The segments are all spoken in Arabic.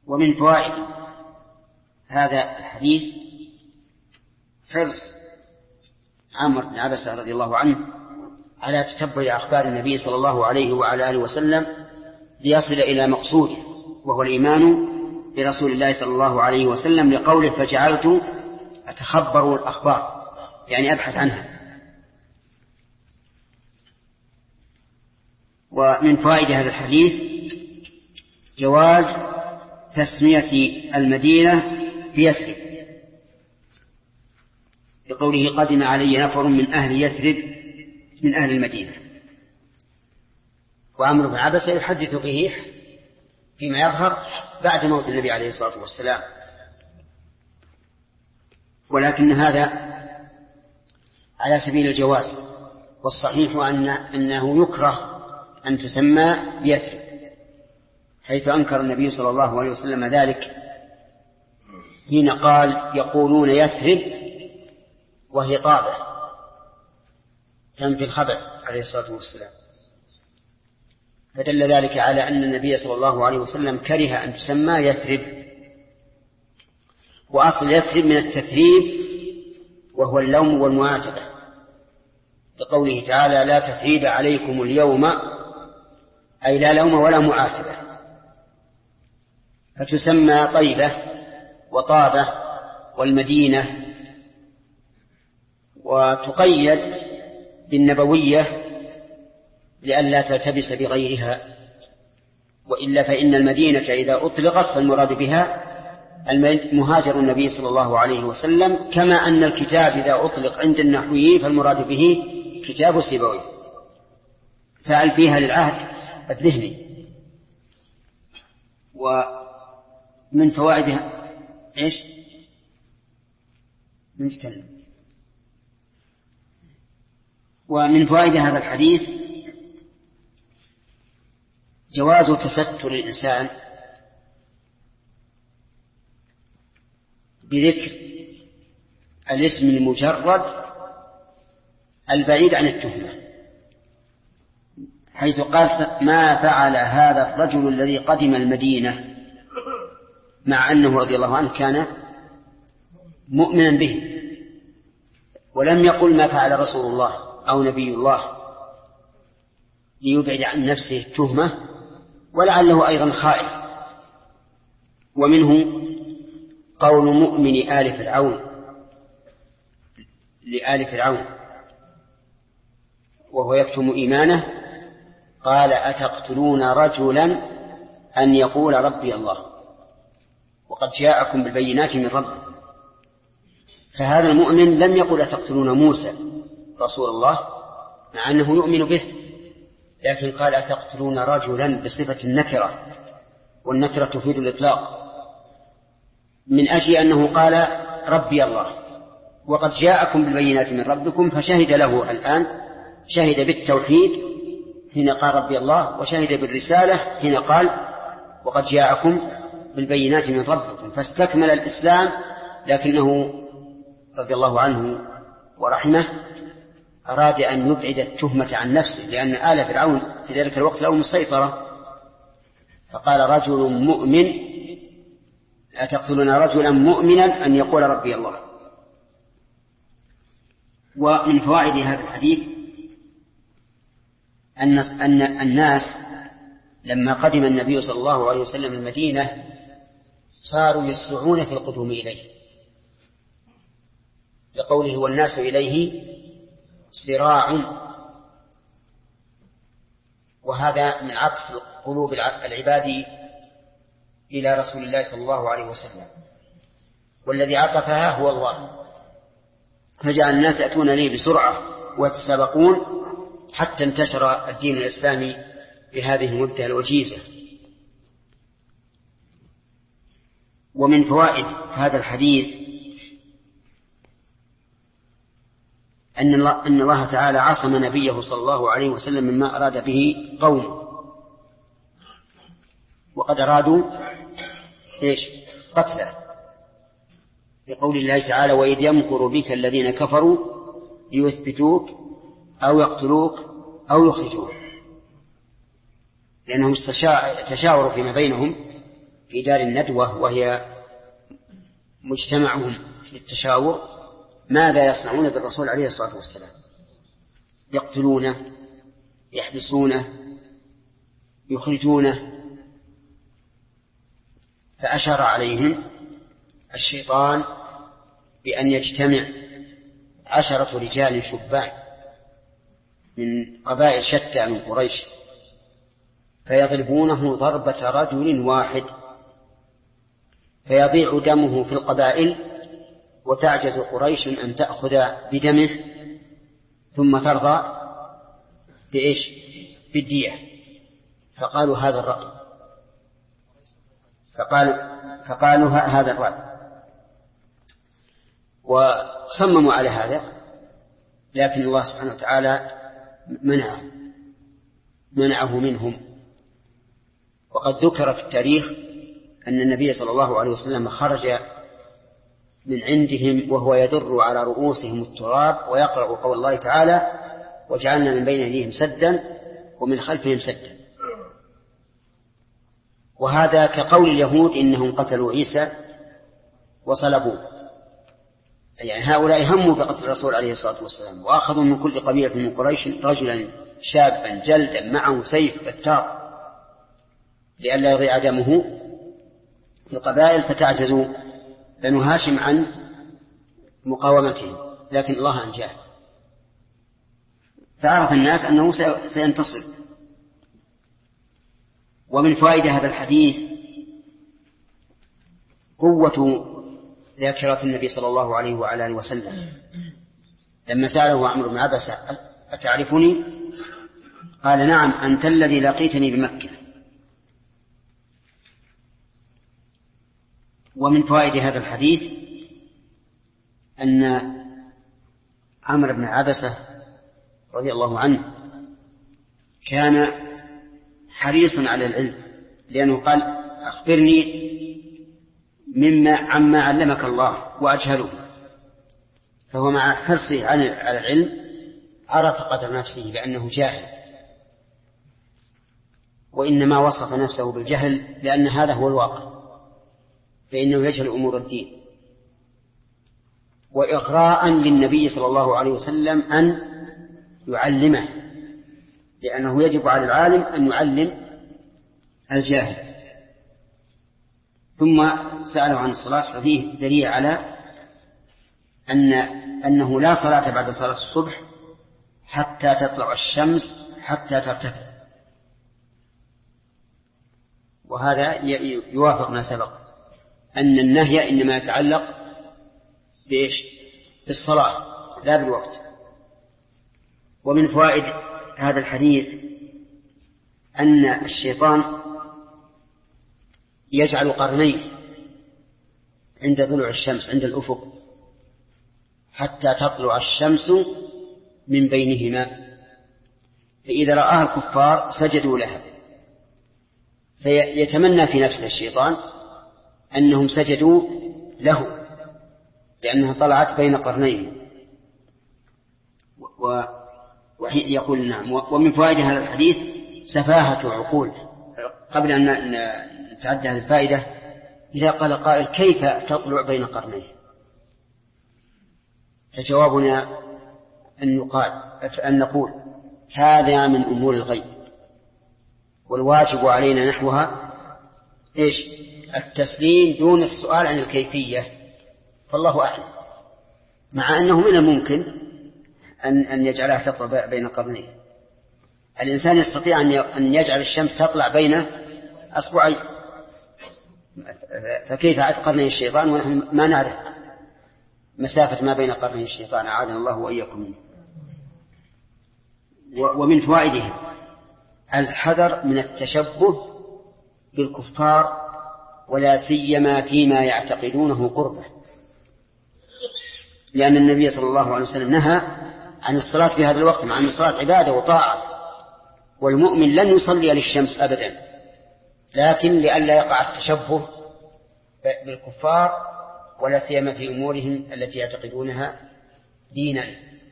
ومن فوائد هذا الحديث حرص عمرو بن عبسة رضي الله عنه على تتبع أخبار النبي صلى الله عليه وعلى آله وسلم ليصل إلى مقصوده، وهو الإيمان برسول الله صلى الله عليه وسلم، لقوله فجعلت أتخبر الأخبار، يعني أبحث عنها. ومن فوائد هذا الحديث جواز تسمية المدينة بيثرب، بقوله قدم علي نفر من أهل يثرب من أهل المدينة. وعمرو بن عبسة يحدث به فيما يظهر بعد موت النبي عليه الصلاة والسلام، ولكن هذا على سبيل الجواز، والصحيح أنه يكره أن تسمى بيثرب، حيث أنكر النبي صلى الله عليه وسلم ذلك حين قال يقولون يثرب وهي طابة تنفي الخبث عليه الصلاة والسلام. فدل ذلك على أن النبي صلى الله عليه وسلم كره أن تسمى يثرب. وأصل يثرب من التثريب وهو اللوم والمعاتبة، بقوله تعالى لا تثريب عليكم اليوم، أي لا لوم ولا معاتبة. فتسمى طيبة وطابة والمدينة، وتقيد بالنبوية لئلا تلتبس بغيرها، وإلا فإن المدينة إذا أطلقت فالمراد بها مهاجر النبي صلى الله عليه وسلم، كما أن الكتاب إذا أطلق عند النحويين فالمراد به كتاب سيبويه، فعل فيها للعهد الذهني. ومن فوائدها إيش؟ نتكلم. ومن فوائد هذا الحديث جواز تستر الإنسان بذكر الاسم المجرد البعيد عن التهمة، حيث قال ما فعل هذا الرجل الذي قدم المدينة، مع أنه رضي الله عنه كان مؤمنا به، ولم يقل ما فعل رسول الله أو نبي الله ليبعد عن نفسه التهمة، ولعله أيضا خائف. ومنه قول مؤمن آل فرعون لآل فرعون وهو يكتم إيمانه، قال أتقتلون رجلا أن يقول ربي الله وقد جاءكم بالبينات من ربكم. فهذا المؤمن لم يقل أتقتلون موسى رسول الله مع أنه يؤمن به، لكن قال أتقتلون رجلا بصفة النكرة، والنكرة تفيد الإطلاق، من أجل أنه قال ربي الله وقد جاءكم بالبينات من ربكم، فشهد له الآن، شهد بالتوحيد حين قال ربي الله، وشهد بالرسالة حين قال وقد جاءكم بالبينات من ربكم، فاستكمل الإسلام. لكنه رضي الله عنه ورحمه أراد أن يبعد التهمة عن نفسه، لأن آل فرعون في ذلك الوقت لهم السيطرة، فقال رجل مؤمن أتقتلون رجلا مؤمنا أن يقول ربي الله. ومن فوائد هذا الحديث أن الناس لما قدم النبي صلى الله عليه وسلم المدينة صاروا يسرعون في القدوم إليه، لقوله والناس إليه سراع، وهذا من عطف قلوب العباد إلى رسول الله صلى الله عليه وسلم، والذي عطفها هو الله، فجعل الناس يأتون إليه بسرعة ويتسابقون حتى انتشر الدين الإسلامي بهذه المدة الوجيزة. ومن فوائد هذا الحديث أن الله تعالى عصم نبيه صلى الله عليه وسلم مما أراد به قومه، وقد أرادوا قتله، لقول الله تعالى وإذ يمكر بك الذين كفروا ليثبتوك أو يقتلوك أو يخرجوك، لأنهم تشاوروا فيما بينهم في دار الندوة وهي مجتمعهم للتشاور ماذا يصنعون بالرسول عليه الصلاة والسلام؟ يقتلونه، يحبسونه، يخرجونه. فأشار عليهم الشيطان بأن يجتمع 10 رجال شبان من قبائل شتى من قريش فيضربونه ضربة رجل واحد فيضيع دمه في القبائل وتعجز قريش أن تأخذ بدمه ثم ترضى بإيش؟ بالدية. فقالوا هذا الرأي، فقالوا هذا الرأي وصمموا على هذا، لكن الله سبحانه وتعالى منعه منهم. وقد ذكر في التاريخ أن النبي صلى الله عليه وسلم خرج من عندهم وهو يدر على رؤوسهم التراب ويقرأ قول الله تعالى: وجعلنا من بين أيديهم سدا ومن خلفهم سدا. وهذا كقول اليهود إنهم قتلوا عيسى وصلبوه، يعني هؤلاء هموا بقتل الرسول عليه الصلاة والسلام، وأخذوا من كل قبيلة من قريش رجلا شابا جلدا معه سيف بتار لئلا يضيع دمه في القبائل، فتعجزوا بنو هاشم عن مقاومتهم، لكن الله أنجاه. فعرف الناس أنه سينتصر. ومن فائدة هذا الحديث قوة ذاكرة النبي صلى الله عليه وعلى آله وسلم. لما سأله عمرو بن عبسة: أتعرفني؟ قال: نعم، أنت الذي لقيتني بمكة. ومن فوائد هذا الحديث أن عمرو بن عبسة رضي الله عنه كان حريصا على العلم، لأنه قال: أخبرني عما علمك الله وأجهله. فهو مع حرصه على العلم عرف قدر نفسه بأنه جاهل، وإنما وصف نفسه بالجهل لأن هذا هو الواقع، فإنه يجهل أمور الدين. وإغراء للنبي صلى الله عليه وسلم أن يعلمه، لأنه يجب على العالم أن يعلم الجاهل. ثم سأله عن الصلاة، ففيه دليل على أنه لا صلاة بعد صلاة الصبح حتى تطلع الشمس حتى ترتفع، وهذا يوافق ما سبق أن النهي إنما يتعلق بإيش؟ بالصلاة لا بالوقت. ومن فوائد هذا الحديث أن الشيطان يجعل قرنيه عند طلوع الشمس عند الأفق حتى تطلع الشمس من بينهما، فإذا رآها الكفار سجدوا لها، فيتمنى في نفسه الشيطان أنهم سجدوا له لأنها طلعت بين قرنيه، ويقول نعم. ومن فوائد هذا الحديث سفاهة عقول. قبل أن نتعدى هذه الفائدة، إذا قال قائل: كيف تطلع بين قرنيه؟ فجوابنا أن نقول: هذا من أمور الغيب، والواجب علينا نحوها إيش؟ التسليم دون السؤال عن الكيفية، فالله أعلم. مع أنه من الممكن أن يجعلها تطلع بين قرنيه. الإنسان يستطيع أن يجعل الشمس تطلع بين أصبعين، فكيف قرني الشيطان ونحن ما نعرف مسافة ما بين قرني الشيطان؟ أعاذنا الله وإياكم منه. ومن فوائده الحذر من التشبه بالكفار، ولا سيما فيما يعتقدونه قربه، لأن النبي صلى الله عليه وسلم نهى عن الصلاة في هذا الوقت، مع أن الصلاة عبادة وطاعة، والمؤمن لن يصلي للشمس أبدا، لكن لئلا يقع التشبه بالكفار، ولا سيما في أمورهم التي يعتقدونها دينا.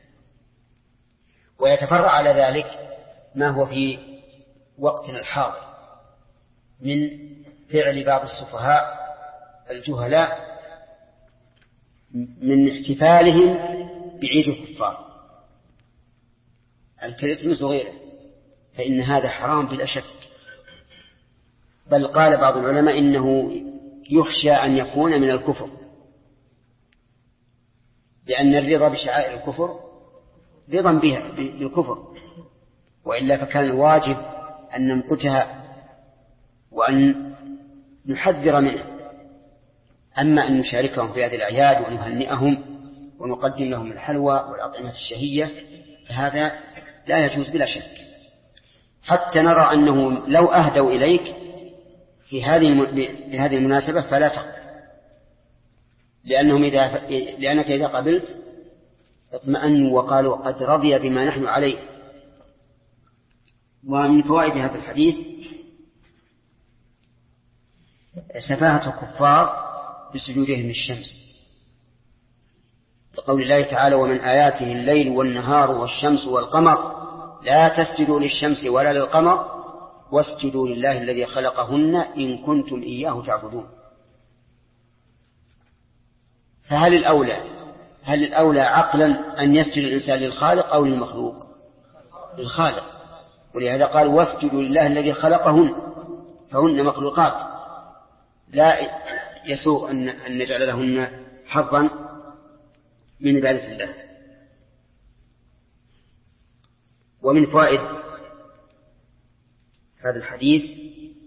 ويتفرع على ذلك ما هو في وقتنا الحاضر من فعل بعض السفهاء الجهلاء من احتفالهم بعيد الكفار الكريسماس وغيره، فإن هذا حرام بلا شك. بل قال بعض العلماء إنه يخشى أن يكون من الكفر، لأن الرضا بشعائر الكفر رضا بها بالكفر، وإلا فكان الواجب أن نمقتها وأن نحذر منها. أما أن نشاركهم في هذه الأعياد ونهنئهم ونقدم لهم الحلوى والأطعمة الشهية فهذا لا يجوز بلا شك، حتى نرى أنه لو أهدوا إليك في هذه المناسبة فلا تقبل، لأنك إذا قبلت اطمأنوا وقالوا قد رضي بما نحن عليه. ومن فوائد هذا الحديث سفاهة الكفار بسجودهم للشمس، لقول الله تعالى ومن آياته الليل والنهار والشمس والقمر لا تسجدوا للشمس ولا للقمر واسجدوا لله الذي خلقهن إن كنتم إياه تعبدون. فهل الأولى عقلا أن يسجد الإنسان للخالق أو للمخلوق؟ للخالق، ولهذا قال واسجدوا لله الذي خلقهن، فهن مخلوقات لا يسوغ أن نجعل لهن حظا من عبادة الله. ومن فوائد هذا الحديث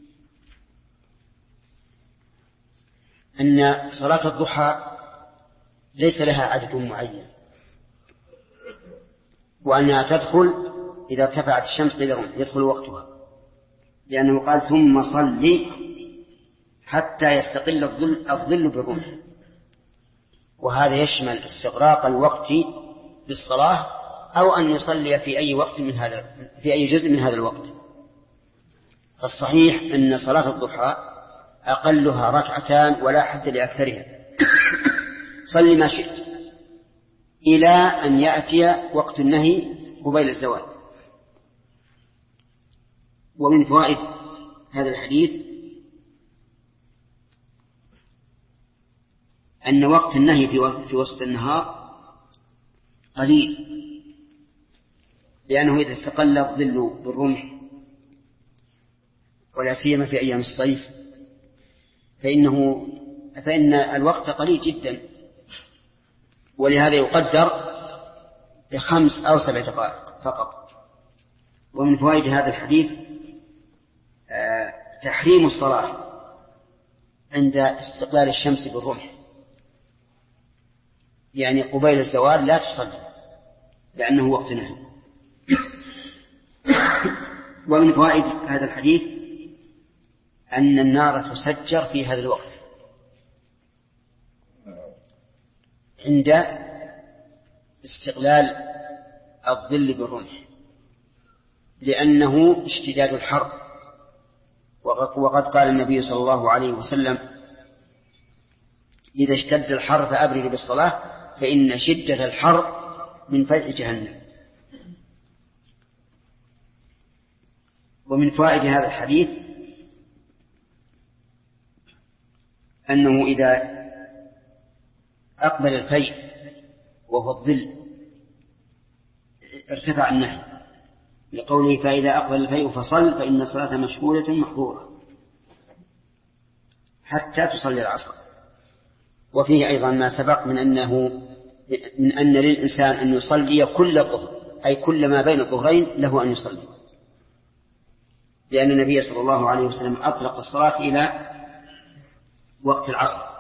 أن صلاة الضحى ليس لها عدد معين، وأنها تدخل إذا ارتفعت الشمس قدرا يدخل وقتها، لأنه قال ثم صلي حتى يستقل الظل بالرمح، وهذا يشمل استغراق الوقت بالصلاة أو أن يصلي في أي جزء من هذا الوقت. الصحيح أن صلاة الضحى أقلها ركعتان ولا حد لأكثرها، صلي ما شئت إلى أن يأتي وقت النهي قبيل الزوال. ومن فوائد هذا الحديث أن وقت النهي في وسط النهار قليل، لأنه إذا استقل الظل بالرمح ولا سيما في أيام الصيف فإن الوقت قليل جدا، ولهذا يقدر ب5 أو 7 دقائق فقط. ومن فوائد هذا الحديث تحريم الصلاة عند استقلال الشمس بالرمح، يعني قبيل الزوال لا تصلي لأنه وقت نهي. ومن فوائد هذا الحديث أن النار تسجر في هذا الوقت عند استقلال الظل بالرمح، لأنه اشتداد الحر، وقد قال النبي صلى الله عليه وسلم إذا اشتد الحر فأبردوا بالصلاة فإن شدة الحر من فيح جهنم. ومن فوائد هذا الحديث أنه إذا أقبل الفيء وهو الظل ارتفع النهي، لقوله فإذا أقبل الفيء فصل فإن الصلاة مشهودة محظورة حتى تصلي العصر. وفيه أيضا ما سبق من أن للإنسان أن يصلي كل الظهر، أي كل ما بين الظهرين له أن يصلي، لأن النبي صلى الله عليه وسلم أطلق الصلاة إلى وقت العصر.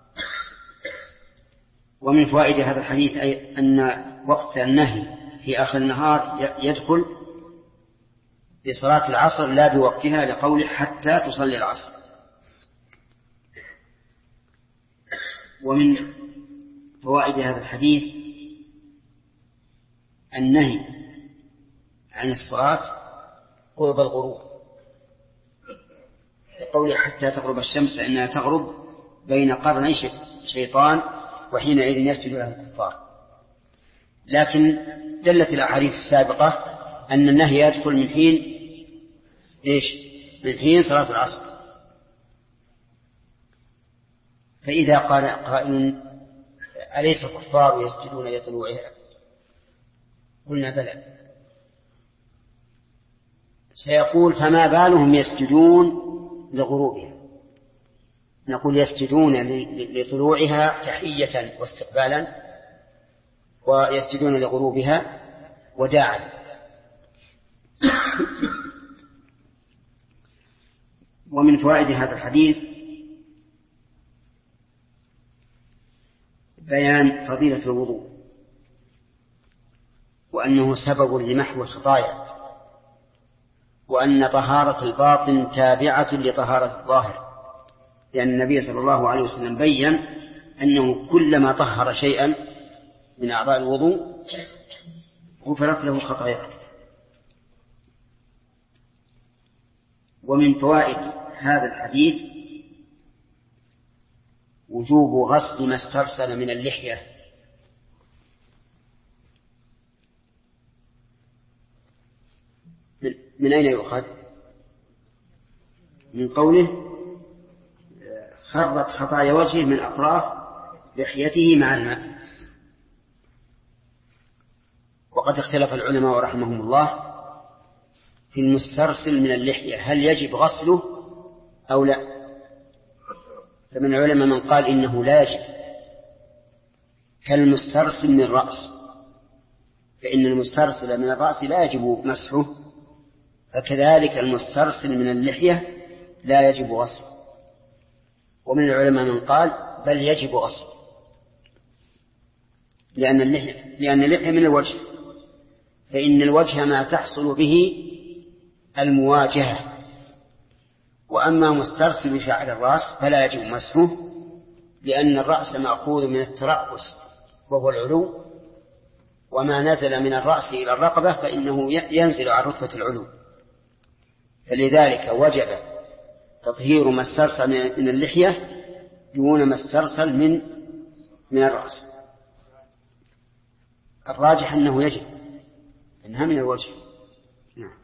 ومن فوائد هذا الحديث أي أن وقت النهي في آخر النهار يدخل بصلاة العصر لا بوقتها، لقوله حتى تصلي العصر. ومن فوائد هذا الحديث النهي عن الصلاة قرب الغروب، لقوله حتى تغرب الشمس فإنها تغرب بين قرني شيطان وحينئذ يسجد له الكفار. لكن دلت الأحاديث السابقة أن النهي يدخل من حين صلاة العصر، فإذا قال قائل أليس الكفار يسجدون لطلوعها؟ قلنا بلى. سيقول فما بالهم يسجدون لغروبها؟ نقول يسجدون لطلوعها تحية واستقبالا، ويسجدون لغروبها وداعا. ومن فوائد هذا الحديث بيان فضيلة الوضوء، وأنه سبب لمحو الخطايا، وأن طهارة الباطن تابعة لطهارة الظاهر، لأن النبي صلى الله عليه وسلم بيّن أنه كلما طهر شيئا من أعضاء الوضوء غفرت له خطاياه. ومن فوائد هذا الحديث وجوب غسل ما استرسل من اللحية. من أين يؤخذ؟ من قوله خرت خطايا وجهه من أطراف لحيته مع الماء. وقد اختلف العلماء رحمهم الله في المسترسل من اللحية، هل يجب غسله أو لا؟ فمن العلماء من قال إنه لا يجب، كالمسترسل من الرأس، فإن المسترسل من الرأس لا يجب مسحه، فكذلك المسترسل من اللحية لا يجب غسله. ومن العلماء من قال بل يجب غسله، لأن اللحية من الوجه، فإن الوجه ما تحصل به المواجهة، وأما مسترسل شعر الرأس فلا يجب مسحه، لأن الرأس مأخوذ من الترأس وهو العلو، وما نزل من الرأس إلى الرقبة فإنه ينزل عن رتبة العلو، فلذلك وجب تطهير ما استرسل من اللحية دون ما استرسل من الرأس. الراجح أنه يجب، إنها من الوجه. نعم.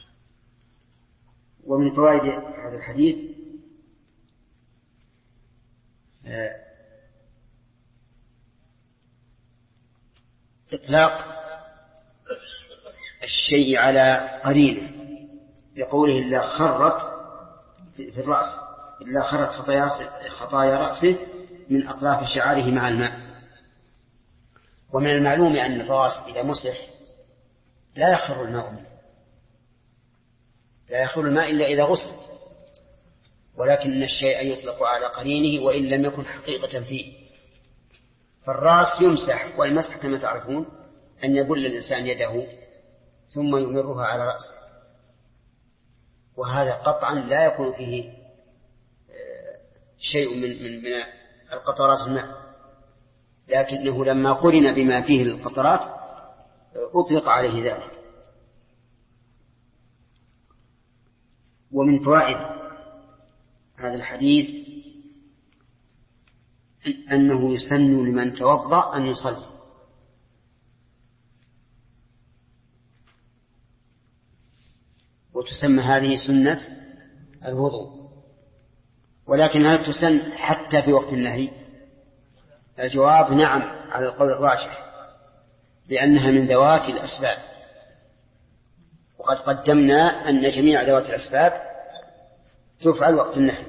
ومن فوائد هذا الحديث إطلاق الشيء على قرينه، بقوله إلا خرت في الرأس، إلا خرت خطايا رأسه من أطراف شعره مع الماء. ومن المعلوم أن الرأس إذا مسح لا يخر الماء منه، لا يخر الماء إلا إذا غسل، ولكن الشيء يطلق على قرينه وإن لم يكن حقيقة فيه. فالرأس يمسح، والمسح كما تعرفون أن يبل الإنسان يده ثم يمرها على رأسه، وهذا قطعا لا يكون فيه شيء من القطرات الماء، لكنه لما قرن بما فيه القطرات أطلق عليه ذلك. ومن فوائد هذا الحديث أنه يسن لمن توضأ أن يصلي، وتسمى هذه سنة الوضوء. ولكن هل تسن حتى في وقت النهي؟ الجواب نعم على القول الراجح، لأنها من ذوات الأسباب، وقد قدمنا أن جميع ذوات الأسباب تفعل وقت النهي.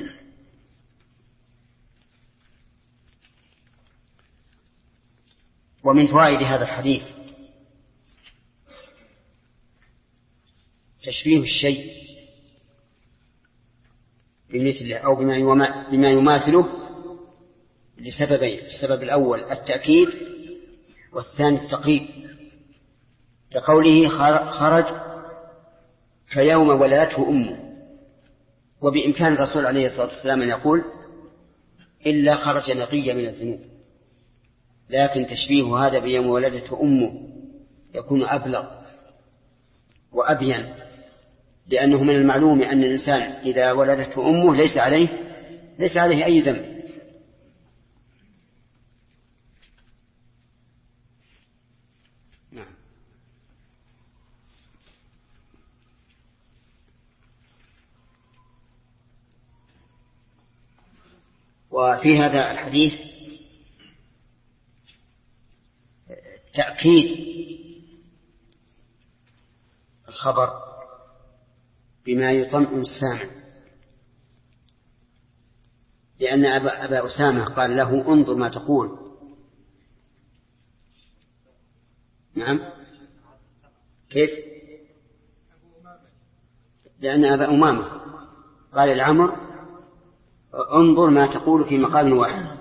ومن فوائد هذا الحديث تشبيه الشيء بمثله أو بما يماثله لسببين: السبب الأول التأكيد، والثاني التقريب، كقوله خرج كيوم ولدته أمه. وبإمكان الرسول عليه الصلاة والسلام أن يقول إلا خرج نقي من الذنوب، لكن تشبيه هذا بيوم ولدته أمه يكون أبلغ وأبين، لأنه من المعلوم أن الإنسان إذا ولدته أمه ليس عليه أي ذنب. نعم. وفي هذا الحديث تأكيد الخبر بما يطمئن السامع، لأن أبا أسامة قال له انظر ما تقول. نعم كيف؟ لأن أبا أمامة قال لعمر انظر ما تقول في مقام واحد،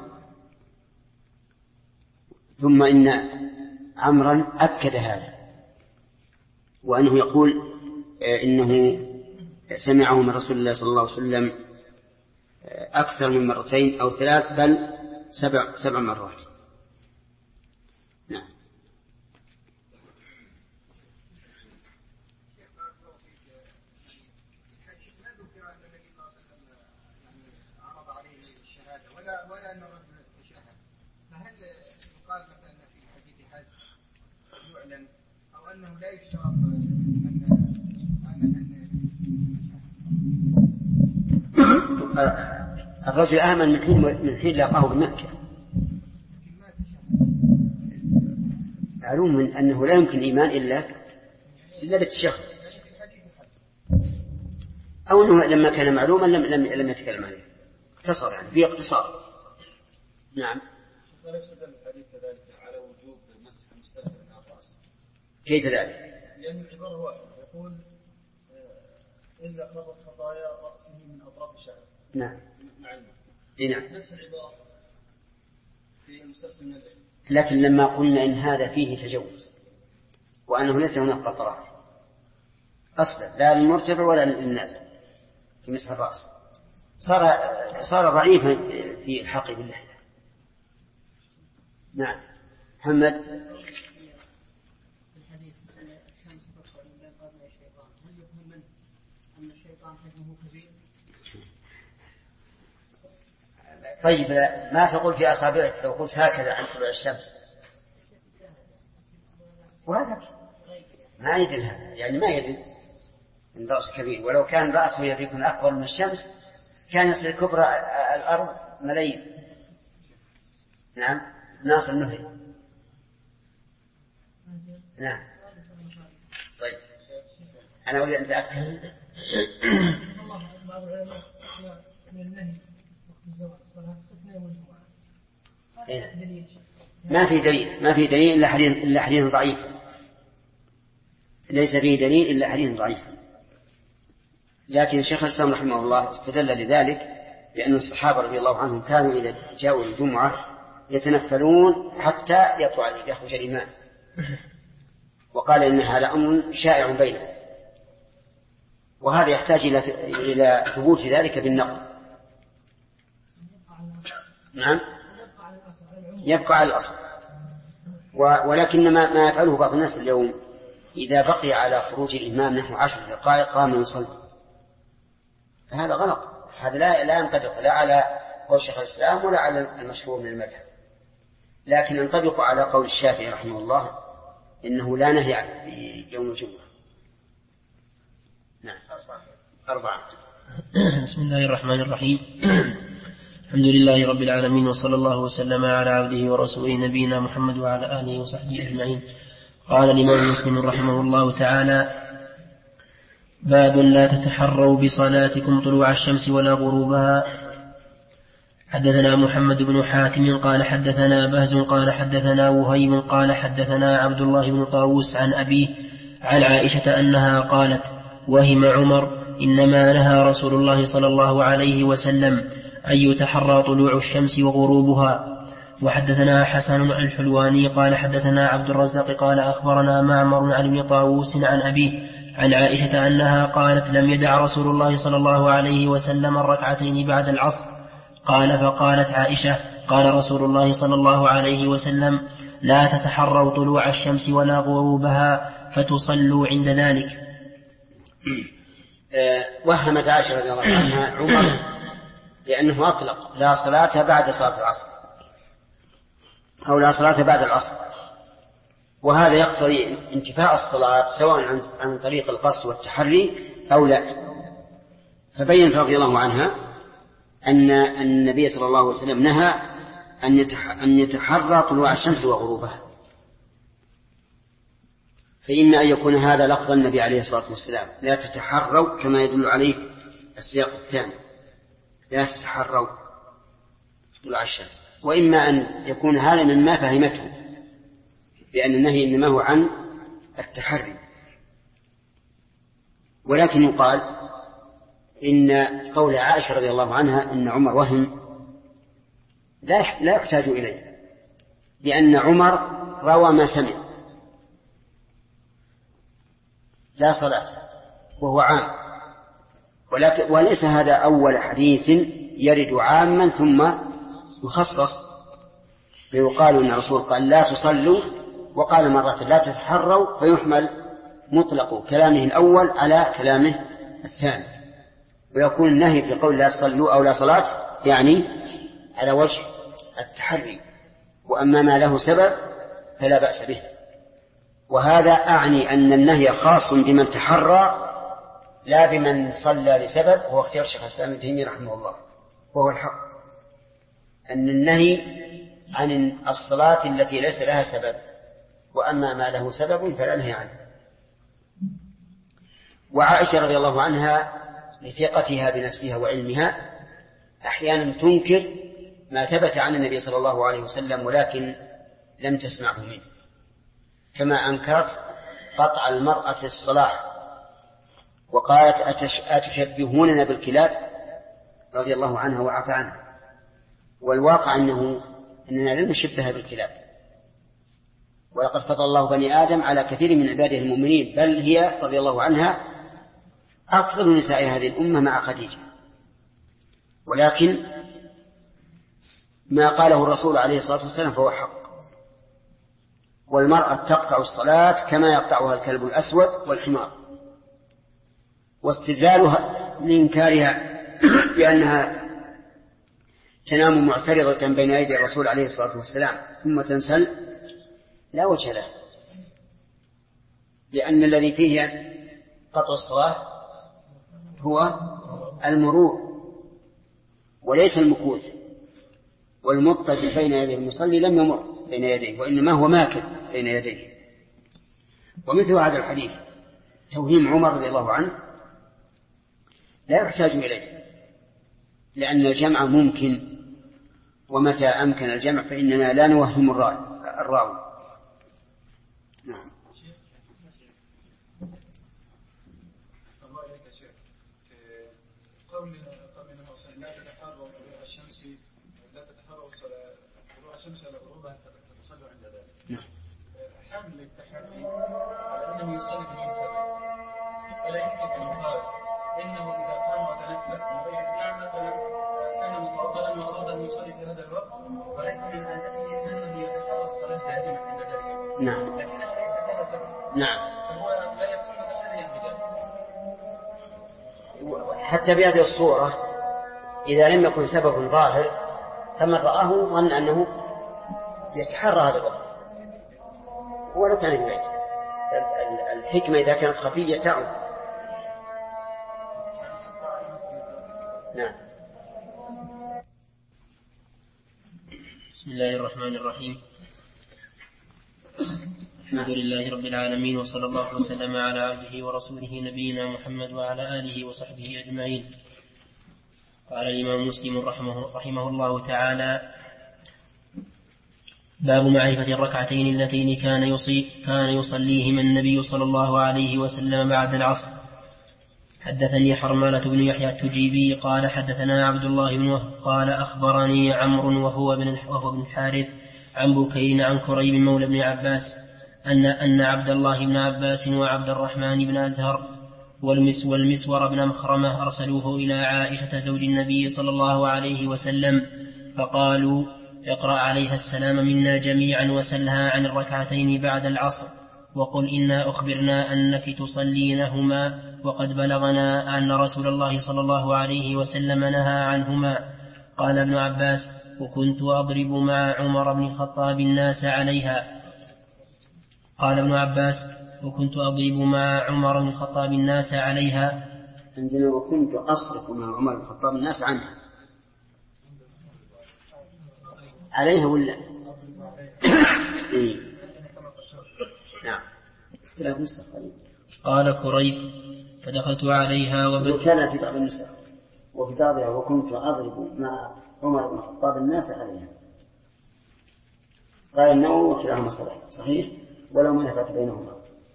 ثم إن عمرا أكد هذا، وأنه يقول إنه سمعه من رسول الله صلى الله عليه وسلم أكثر من مرتين أو 3 بل 7 مرات. نعم. ولا أنه شاهد، فهل يقال مثلا في حديث حج يعلن أو أنه لا يشترط الرجل آمن من حين لاقاه بمكة، معلوم من أنه لا يمكن إيمان إلا بالتشهد، أو أنه لما كان معلوما لم يتكلم عليه، اختصر يعني في اقتصار. نعم. الحديث كذلك على وجوب مسح المستلزم من الرأس. كيف ذلك؟ لأن العبارة واحدة يقول إلا فرط خطايا رأسه من أطراف شعره. نعم. نعم. نفس العبارة في المستلزم من الليل. لكن لما قلنا إن هذا فيه تجوز وأنه ليس هناك قطرات أصلا لا للمرتفع ولا للنازل في مسح الرأس، صار ضعيفا في الحق باللحية. نعم. محمد. الحديث الشمس تطلع من بين قرني الشيطان، هل يفهم منه أن الشيطان حجمه كبير؟ طيب ما تقول في أصابعك لو قلت هكذا عن طلوع الشمس؟ وهذا ما يدل هذا، يعني ما يدل من رأس كبير، ولو كان رأسه يكون أكبر من الشمس كان يصير كبر الأرض ملايين. نعم. ناصر النهري. نعم. طيب أنا أريد أن أتأكد. بعض العلماء استثناء من النهي وقت الزواج الصلاة استثناء والجمعة. ما في دليل إلا حديث ضعيف، ليس فيه دليل إلا حديث ضعيف. لكن الشيخ الإسلام رحمه الله استدل لذلك بأن الصحابة رضي الله عنهم كانوا إذا جاءوا الجمعة يتنفلون حتى يخرج الإمام، وقال إن هذا أمر شائع بينهم، وهذا يحتاج إلى ثبوت ذلك بالنقل. نعم. يبقى على الأصل. ولكن ما يفعله بعض الناس اليوم إذا بقي على خروج الإمام نحو 10 دقائق قام يصلي، فهذا غلط. هذا لا ينطبق لا على قول شيخ الإسلام ولا على المشهور من المذهب، لكن ينطبق على قول الشافعي رحمه الله إنه لا نهي في يوم الجمعة. نعم. 4. بسم الله الرحمن الرحيم. الحمد لله رب العالمين، وصلى الله وسلم على عبده ورسوله نبينا محمد وعلى آله وصحبه أجمعين. قال الإمام مسلم رحمه الله تعالى: باب لا تتحروا بصلاتكم طلوع الشمس ولا غروبها. حدثنا محمد بن حاتم قال حدثنا بهز قال حدثنا وهيب قال حدثنا عبد الله بن طاووس عن أبيه عن عائشة أنها قالت: وهم عمر إنما نهى رسول الله صلى الله عليه وسلم أن يتحرى طلوع الشمس وغروبها. وحدثنا حسن الحلواني قال حدثنا عبد الرزاق قال أخبرنا معمر عن ابن طاووس عن أبيه عن عائشة أنها قالت: لم يدع رسول الله صلى الله عليه وسلم الركعتين بعد العصر. قال: فقالت عائشة: قال رسول الله صلى الله عليه وسلم: لا تتحروا طلوع الشمس ولا غروبها فتصلوا عند ذلك. وهمت عائشة رضي الله عنها عمر لأنه أطلق لا صلاة بعد صلاة العصر أو لا صلاة بعد العصر، وهذا يقتضي انتفاء الصلاة سواء عن طريق القصد والتحري أو لا. فبين رضي الله عنها أن النبي صلى الله عليه وسلم نهى أن يتحرى طلوع الشمس وغروبها، فإما أن يكون هذا لفظ النبي عليه الصلاة والسلام لا تتحروا كما يدل عليه السياق الثاني لا تتحروا طلوع الشمس، وإما أن يكون هذا مما فهمته بأن النهي إنما هو عن التحري. ولكن يقال إن قول عائشة رضي الله عنها إن عمر وهم لا يحتاج إليه، لأن عمر روى ما سمع لا صلاة وهو عام، وليس هذا أول حديث يرد عاما ثم يخصص، فيقال إن الرسول قال لا تصلوا وقال مرة لا تتحروا، فيحمل مطلق كلامه الأول على كلامه الثاني، ويكون النهي في قول لا تصلوا أو لا صلاة يعني على وجه التحري، وأما ما له سبب فلا بأس به. وهذا أعني أن النهي خاص بمن تحرى لا بمن صلى لسبب، هو اختيار شيخ الإسلام ابن تيمية رحمه الله، وهو الحق أن النهي عن الصلاة التي ليس لها سبب، وأما ما له سبب فلا نهي عنه. وعائشة رضي الله عنها لثقتها بنفسها وعلمها أحيانا تنكر ما ثبت عن النبي صلى الله عليه وسلم ولكن لم تسمعه منه، كما أنكرت قطع المرأة الصلاة وقالت أتشبهوننا بالكلاب رضي الله عنها وعفى عنها، والواقع أننا لن نشبه بالكلاب، ولقد فضل الله بني آدم على كثير من عباده المؤمنين، بل هي رضي الله عنها أفضل نساء هذه الأمة مع خديجة. ولكن ما قاله الرسول عليه الصلاة والسلام فهو حق، والمرأة تقطع الصلاة كما يقطعها الكلب الأسود والحمار، واستدلالها لإنكارها بأنها تنام معترضة بين يدي الرسول عليه الصلاة والسلام ثم تنسل لا وجه له، لأن الذي فيه قطع الصلاة هو المرور وليس المكوث، والمضطجع بين يدي المصلي لم يمر بين يديه وإنما هو ماكث بين يديه. ومثل هذا الحديث توهيم عمر رضي الله عنه لا يحتاج إليه، لأن الجمع ممكن، ومتى أمكن الجمع فإننا لا نوهم الراوي. نعم. لا تتحروا طلوع الشمس لا تتحروا طلوع الشمس على غروبها حتى تصلوا عند ذلك. حمل التحري على أنه يصلي بدون سبب، فلا يمكن أن يقال إنه إذا كان متنفل من غير إقناع مثلا كان متوضئا وأراد أن يصلي في هذا الوقت، وليس من عادته أنه يتحرى الصلاة دائما عند ذلك الوقت. نعم. لكنه ليس فيها سبب. نعم. فهو لا يكون متحريا بذلك. حتى بهذه الصورة إذا لم يكن سبب ظاهر فمن رآه ظن أنه يتحرى هذا الوقت ولو كان ببعيد. الحكمة إذا كانت خفية تعود. نعم. بسم الله الرحمن الرحيم. الحمد لله رب العالمين، وصلى الله وسلم على عبده ورسوله نبينا محمد وعلى آله وصحبه أجمعين. قال الإمام مسلم رحمه الله تعالى: باب معرفة الركعتين اللتين كان يصليهما النبي صلى الله عليه وسلم بعد العصر. حدثني حرملة بن يحيى التجيبي قال حدثنا عبد الله بن وهب قال أخبرني عمرو وهو بن الحارث عن بكير عن كريب مولى بن عباس أن عبد الله بن عباس وعبد الرحمن بن أزهر والمسور بن مخرمة أرسلوه إلى عائشة زوج النبي صلى الله عليه وسلم فقالوا: اقرأ عليها السلام منا جميعا وسلها عن الركعتين بعد العصر، وقل إنا أخبرنا أنك تصلينهما وقد بلغنا أن رسول الله صلى الله عليه وسلم نهى عنهما. قال ابن عباس: وكنت أضرب مع عمر بن الخطاب الناس عليها. قال ابن عباس: وكنت أضرب مع عمر بن الخطاب الناس عليها. عندنا وكنت أصرف مع عمر بن الخطاب الناس عنها. عليها ولا إيه؟ نعم. اختلاف نسخ. قال كريب فدخلت عليها وكان في بعض النسخ وفي بعضها وكنت أضرب مع عمر بن الخطاب الناس عليها. قال النووي وكلاهما صحيح ولو ما نفعت بينهما،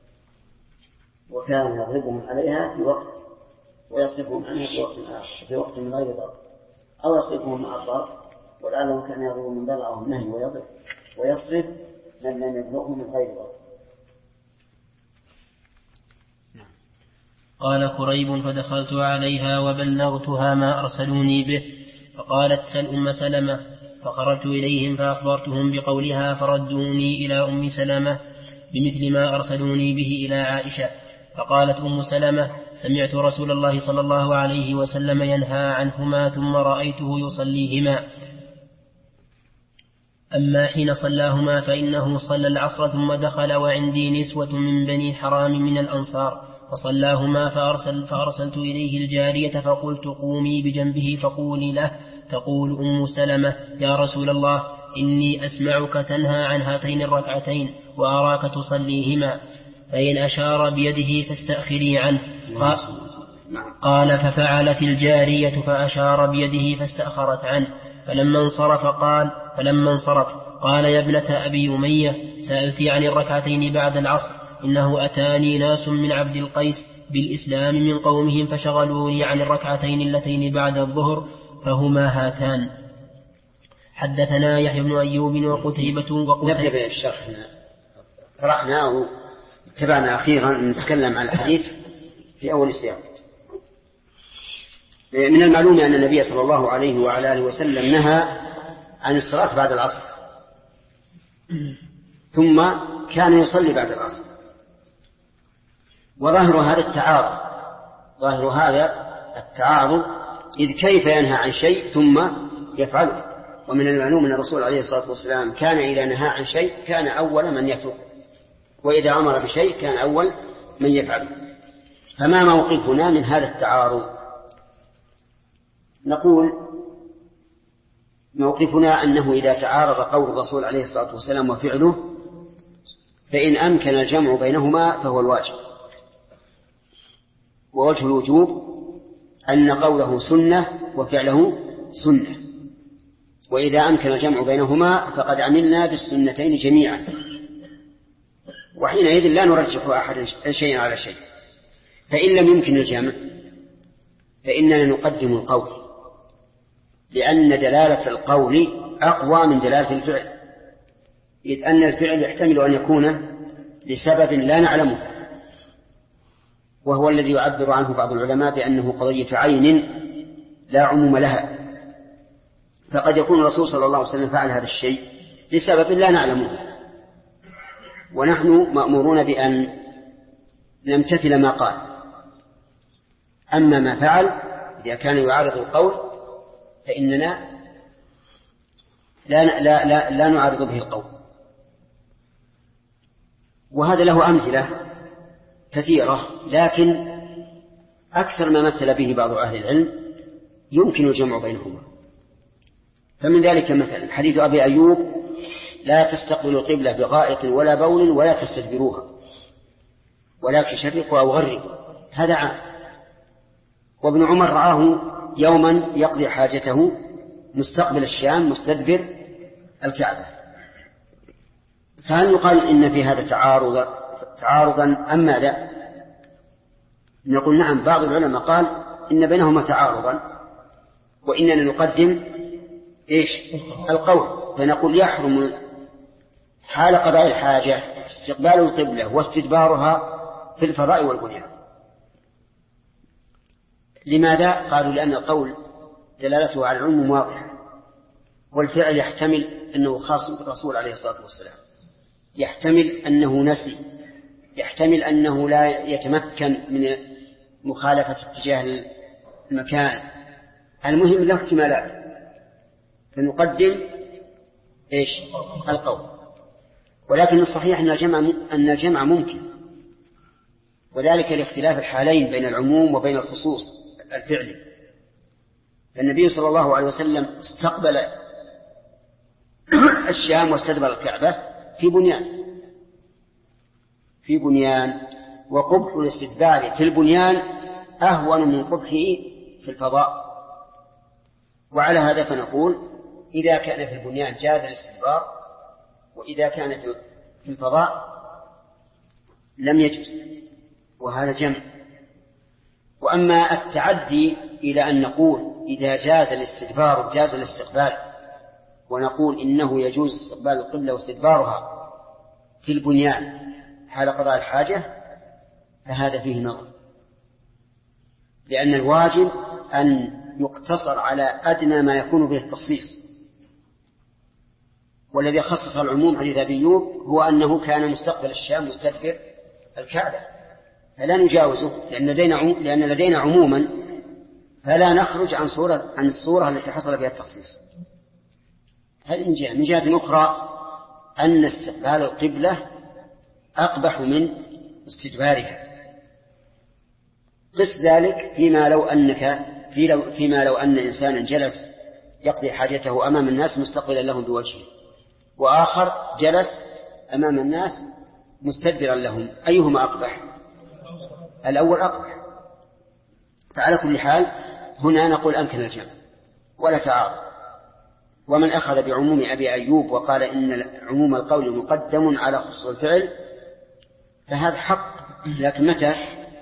وكان يضربهم عليها في وقت ويصرفهم عنها في وقت من غير ضرب، أو يصرفهم مع الضرب، ولعله كان يضرب من بلغه النهي ويضرب ويصرف من لم يبلغه من غير ضرب. قال كريب فدخلت عليها وبلغتها ما أرسلوني به، فقالت سل أم سلمة، فخرجت إليهم فأخبرتهم بقولها فردوني إلى أم سلمة بمثل ما أرسلوني به إلى عائشة. فقالت أم سلمة سمعت رسول الله صلى الله عليه وسلم ينهى عنهما ثم رأيته يصليهما، أما حين صلاهما فإنه صلى العصر ثم دخل وعندي نسوة من بني حرام من الأنصار فصلاهما فأرسلت إليه الجارية فقلت قومي بجنبه فقولي له. تقول أم سلمة يا رسول الله إني أسمعك تنهى عن هاتين الركعتين وأراك تصليهما، فإن أشار بيده فاستأخري عنه. قال ففعلت الجارية فأشار بيده فاستأخرت عنه، فلما انصرف قال يا ابنة أبي أمية سألتي عن الركعتين بعد العصر، إنه أتاني ناس من عبد القيس بالإسلام من قومهم فشغلوني عن الركعتين اللتين بعد الظهر فهما هاتان. حدثنا يحيى بن أيوب وقتيبة نبدأ بالشرح. طرحنا واتبعنا أخيرا نتكلم عن الحديث في أول السياق. من المعلوم أن النبي صلى الله عليه وعلى آله وسلم نهى عن الصلاة بعد العصر، ثم كان يصلي بعد العصر، وظاهر هذا التعارض إذ كيف ينهى عن شيء ثم يفعله. ومن المعلوم أن الرسول عليه الصلاة والسلام كان إذا نهى عن شيء كان أول من يتركه، وإذا أمر بشيء كان أول من يفعله. فما موقفنا من هذا التعارض؟ نقول موقفنا أنه إذا تعارض قول الرسول عليه الصلاة والسلام وفعله فإن أمكن الجمع بينهما فهو الواجب، ووجه الوجوب أن قوله سنة وفعله سنة، وإذا أمكن الجمع بينهما فقد عملنا بالسنتين جميعا، وحينئذ لا نرجح أحد شيء على شيء. فإن لم يمكن الجمع فإننا نقدم القول، لأن دلالة القول أقوى من دلالة الفعل، إذ أن الفعل يحتمل أن يكون لسبب لا نعلمه، وهو الذي يعبر عنه بعض العلماء بأنه قضية عين لا عموم لها. فقد يكون الرسول صلى الله عليه وسلم فعل هذا الشيء لسبب لا نعلمه، ونحن مأمورون بأن نمتثل ما قال. أما ما فعل إذا كان يعارض القول فإننا لا نعارض به القول. وهذا له أمثلة كثيرة، لكن أكثر ما مثل به بعض أهل العلم يمكن الجمع بينهما. فمن ذلك مثلا حديث أبي أيوب لا تستقبلوا القبلة بغائط ولا بول ولا تستدبروها ولكن شرقوا أو غربوا، هذا عام. وابن عمر رآه يوما يقضي حاجته مستقبل الشام مستدبر الكعبة. فهل يقال إن في هذا تعارضا أم ماذا؟ نقول نعم. بعض العلماء قال إن بينهما تعارضا، وإننا نقدم القول، فنقول يحرم حال قضاء الحاجة استقبال القبلة واستدبارها في الفضاء والبنيان. لماذا؟ قالوا لأن القول دلالته على العموم واضحة، والفعل يحتمل أنه خاص بالرسول عليه الصلاة والسلام، يحتمل أنه نسي، يحتمل أنه لا يتمكن من مخالفة اتجاه المكان. المهم له احتمالات، فنقدم القول. ولكن الصحيح أن الجمع ممكن، وذلك لاختلاف الحالين بين العموم وبين الخصوص الفعلي. النبي صلى الله عليه وسلم استقبل الشام واستدبر الكعبة في بنيان، وقبح الاستدبار في البنيان أهون من قبحه في الفضاء. وعلى هذا فنقول إذا كان في البنيان جاز الاستدبار، وإذا كان في الفضاء لم يجوز، وهذا جمع. وأما التعدي إلى أن نقول إذا جاز الاستدبار جاز الاستقبال، ونقول إنه يجوز استقبال القبلة واستدبارها في البنيان حال قضاء الحاجة، فهذا فيه نظر، لأن الواجب أن يقتصر على أدنى ما يكون به التخصيص. والذي خصص العموم حديث أبي أيوب هو أنه كان مستقبل الشام مستدبر الكعبة، فلا نجاوزه لأن لدينا عموما، فلا نخرج عن الصورة التي حصل بها التخصيص. هذه من جهة أخرى أن استقبال القبلة أقبح من استدبارها. قس ذلك فيما لو أن إنسانا جلس يقضي حاجته أمام الناس مستقبلا لهم بوجهه، وآخر جلس أمام الناس مستدبرا لهم، أيهما أقبح؟ الأول أقبح. فعلى كل حال هنا نقول أمكن الجمع ولا تعارض. ومن أخذ بعموم أبي أيوب وقال إن عموم القول مقدم على خصوص الفعل فهذا حق، لكن متى؟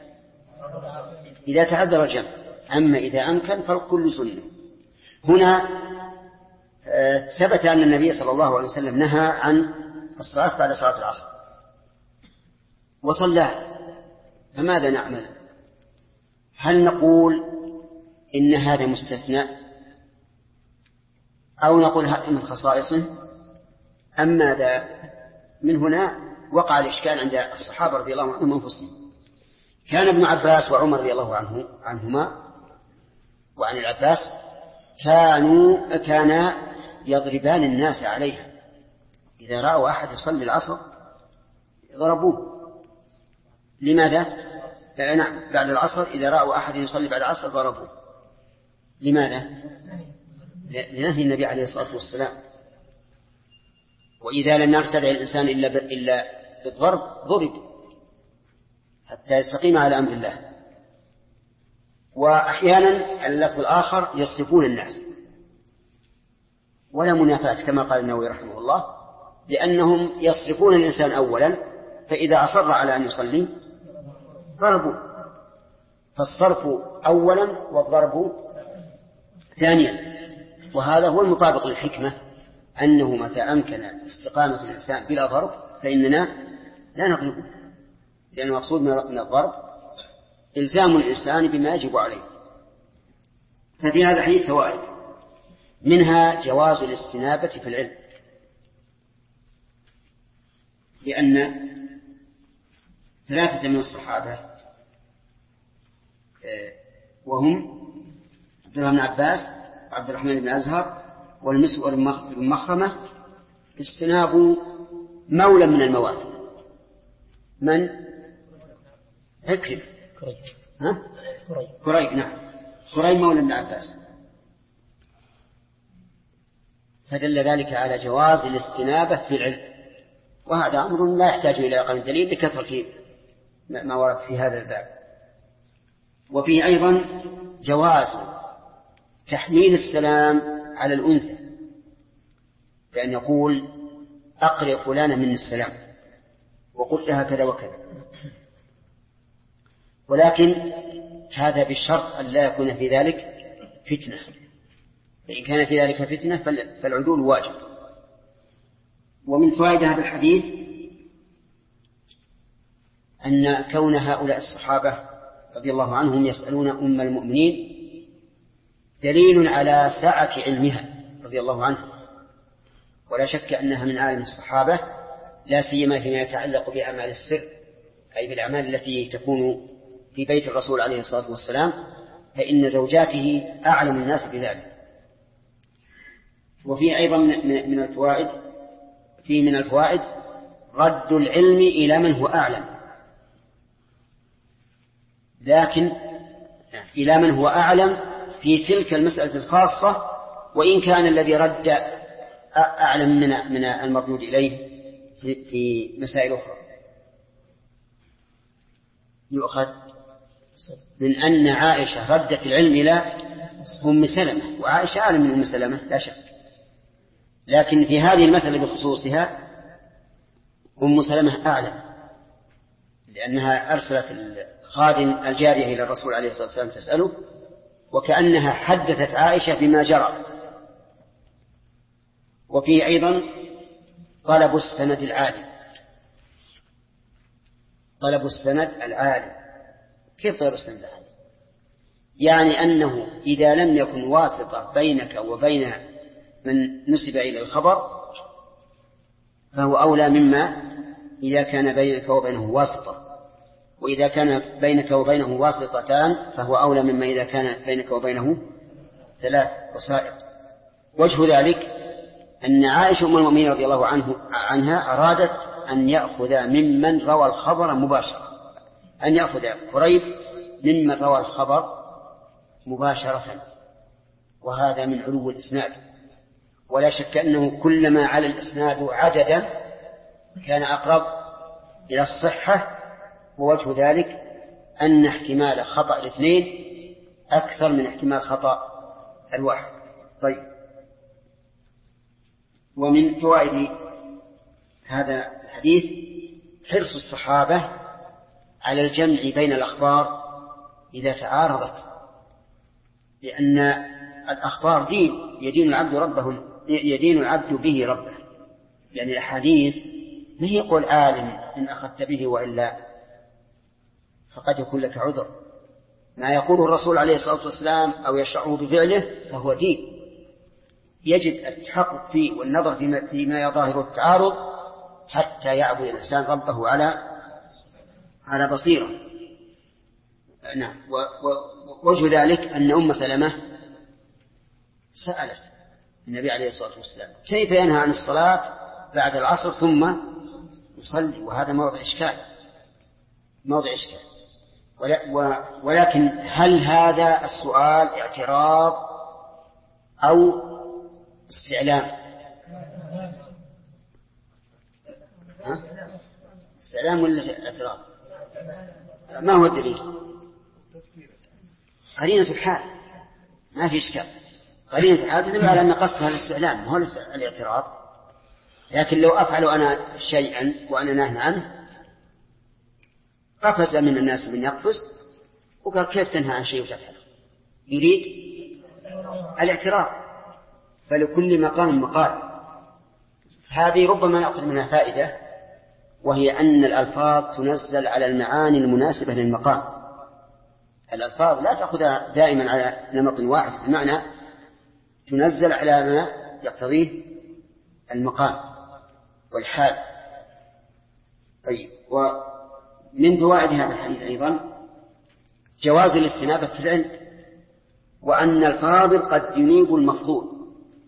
إذا تعذر الجمع. أما إذا أمكن فالكل سنة. هنا ثبت أن النبي صلى الله عليه وسلم نهى عن الصلاة بعد صلاة العصر وصلى، فماذا نعمل؟ هل نقول إن هذا مستثنى، أو نقول هذا من خصائصه، أم ماذا؟ من هنا وقع الإشكال عند الصحابة رضي الله عنهم أنفسهم. كان ابن عباس وعمر رضي الله عنهما وعن العباس كانا يضربان الناس عليها، إذا رأوا أحد يصلي العصر ضربوه. لماذا؟ نعم، بعد العصر إذا رأوا أحد يصلي بعد العصر ضربوه. لماذا؟ لنهي النبي عليه الصلاة والسلام. وإذا لم يرتدع الإنسان إلا بالضرب ضرب حتى يستقيم على أمر الله. وأحيانا اللفظ الآخر يصرفون الناس، ولا منافاة كما قال النووي رحمه الله، لأنهم يصرفون الإنسان أولا، فإذا أصر على أن يصلي ضربوا. فالصرف أولا والضرب ثانيا. وهذا هو المطابق للحكمة، أنه متى أمكن استقامة الإنسان بلا ضرب فإننا لا نضربه، لأن المقصود من الضرب إلزام الإنسان بما يجب عليه. ففي هذا الحديث فوائد، منها جواز الاستنابة في العلم، لأن 3 من الصحابة وهم عبد الله بن عباس وعبد الرحمن بن أزهر والمسور بن مخرمة استنابوا مولا من الموالي. من؟ عكرمة. كريب. نعم، كريب مولى ابن عباس. فدل ذلك على جواز الاستنابة في العلم، وهذا أمر لا يحتاج إلى إقامة دليل لكثرة ما ورد في هذا الباب. وفيه أيضا جواز تحميل السلام على الأنثى، بأن يقول أقرئ فلانة من السلام وقلت لها كذا وكذا، ولكن هذا بالشرط أن لا يكون في ذلك فتنة، فإن كان في ذلك فتنة فالعدول واجب. ومن فوائد هذا الحديث أن كون هؤلاء الصحابة رضي الله عنهم يسألون أم المؤمنين دليل على سعة علمها رضي الله عنها، ولا شك أنها من عالم الصحابة، لا سيما فيما يتعلق بأعمال السر، أي بالأعمال التي تكون في بيت الرسول عليه الصلاة والسلام، فإن زوجاته أعلم الناس بذلك. وفي أيضا من الفوائد رد العلم إلى من هو أعلم، لكن إلى من هو أعلم في تلك المسألة الخاصة، وإن كان الذي رد أعلم من المردود إليه في مسائل أخرى. يؤخذ من أن عائشة ردت العلم إلى أم سلمة، وعائشة أعلم من أم سلمة لا شك، لكن في هذه المسألة بخصوصها أم سلمة أعلم، لأنها أرسلت خادم الجارية إلى الرسول عليه الصلاة والسلام تسأله، وكأنها حدثت عائشة بما جرى. وفيه أيضا طلب السند العالي. طلب السند العالي كيف طلب السند العالي؟ يعني أنه إذا لم يكن واسطة بينك وبين من نسب إلى الخبر فهو أولى مما إذا كان بينك وبينه واسطة، وإذا كان بينك وبينه واسطتان فهو أولى مما إذا كان بينك وبينه 3 وسائط. وجه ذلك أن عائشة أم المؤمنين رضي الله عنها أرادت أن يأخذ ممن روى الخبر مباشرة، أن يأخذ قريب ممن روى الخبر مباشرة، وهذا من علو الإسناد. ولا شك أنه كلما على الإسناد عددا كان أقرب إلى الصحة، ووجه ذلك أن احتمال خطأ الاثنين أكثر من احتمال خطأ الواحد. طيب، ومن فوائد هذا الحديث حرص الصحابة على الجمع بين الأخبار إذا تعارضت، لأن الأخبار دين يدين العبد به ربه. يعني الحديث ما يقول عالم إن أخذت به وإلا فقد يكون لك عذر. ما يقوله الرسول عليه الصلاة والسلام أو يشرعه بفعله فهو دين، يجب التحقق فيه والنظر فيما يظاهر التعارض حتى يعبد الإنسان ربه على بصيرة. نعم. ووجه ذلك أن أم سلمة سألت النبي عليه الصلاة والسلام كيف ينهى عن الصلاة بعد العصر ثم يصلي، وهذا موضع إشكال. ولكن هل هذا السؤال اعتراض أو استعلام؟ استعلام ولا اعتراض؟ ما هو الدليل؟ قرينة الحال، ما في إشكال. قرينة الحال تدل على أن قصدها الاستعلام هو الاعتراض. لكن لو أفعل أنا شيئا وأنا ناهي عنه قفز من الناس من يقفز وقال كيف تنهى عن شيء وتفعله؟ يريد الاعتراض. فلكل مقام مقال. هذه ربما نأخذ منها فائدة، وهي أن الألفاظ تنزل على المعاني المناسبة للمقام. الألفاظ لا تأخذها دائما على نمط واحد، بمعنى تنزل على ما يقتضيه المقام والحال. طيب، ومن فوائد هذا الحديث أيضا جواز الاستنابة في العلم، وأن الفاضل قد ينيب المفضول.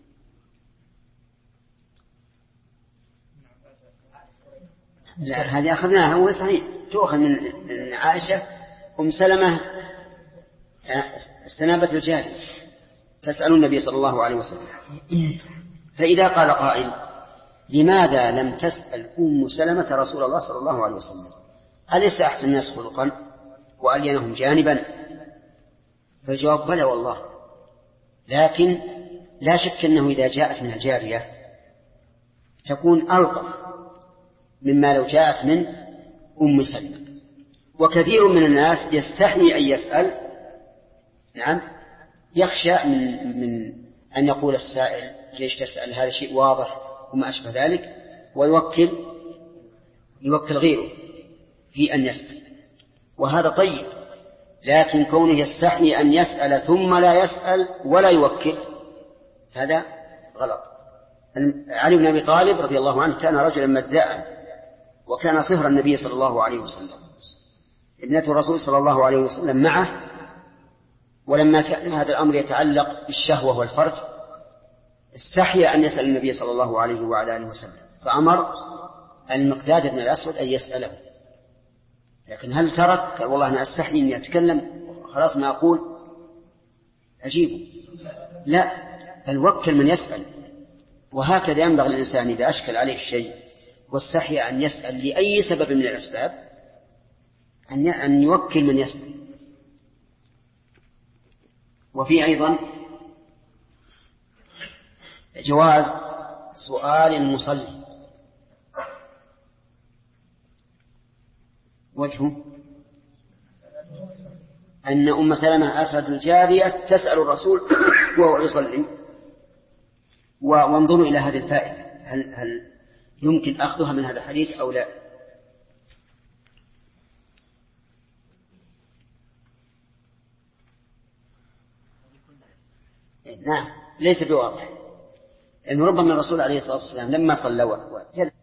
لا، هذه أخذناها، هو صحيح تؤخذ من عائشة. أم سلمة استنابة الجارية تسأل النبي صلى الله عليه وسلم، فإذا قال قائل لماذا لم تسأل أم سلمة رسول الله صلى الله عليه وسلم؟ أليس أحسن الناس خلقا وألينهم جانبا؟ فالجواب بلى والله، لكن لا شك أنه إذا جاءت من الجارية تكون ألطف مما لو جاءت من أم سلمة. وكثير من الناس يستحي أن يسأل، نعم، يخشى من أن يقول السائل ليش تسأل، هذا شيء واضح وما أشبه ذلك، ويوكل غيره في أن يسأل، وهذا طيب. لكن كونه يستحي أن يسأل ثم لا يسأل ولا يوكل هذا غلط. علي بن أبي طالب رضي الله عنه كان رجلا مذاء، وكان صهر النبي صلى الله عليه وسلم. ابنة الرسول صلى الله عليه وسلم معه، ولما كان هذا الأمر يتعلق بالشهوة والفرج استحي أن يسأل النبي صلى الله عليه وعلى آله وسلم، فأمر المقداد بن الأسود أن يسأله. لكن هل ترك؟ قال والله أنا أستحي أن يتكلم خلاص ما أقول أجيبه. لا، بل وكل من يسأل. وهكذا ينبغي الإنسان إذا أشكل عليه الشيء واستحي أن يسأل لأي سبب من الأسباب أن يوكل من يسأل. وفي أيضا جواز سؤال المصلي، وجهه أن أم سلمة أرسلت الجارية تسأل الرسول وهو يصلي. وانظروا إلى هذه الفائدة، هل يمكن أخذها من هذا الحديث أو لا؟ نعم، ليس بواضح، إن ربما الرسول عليه الصلاة والسلام لما صلى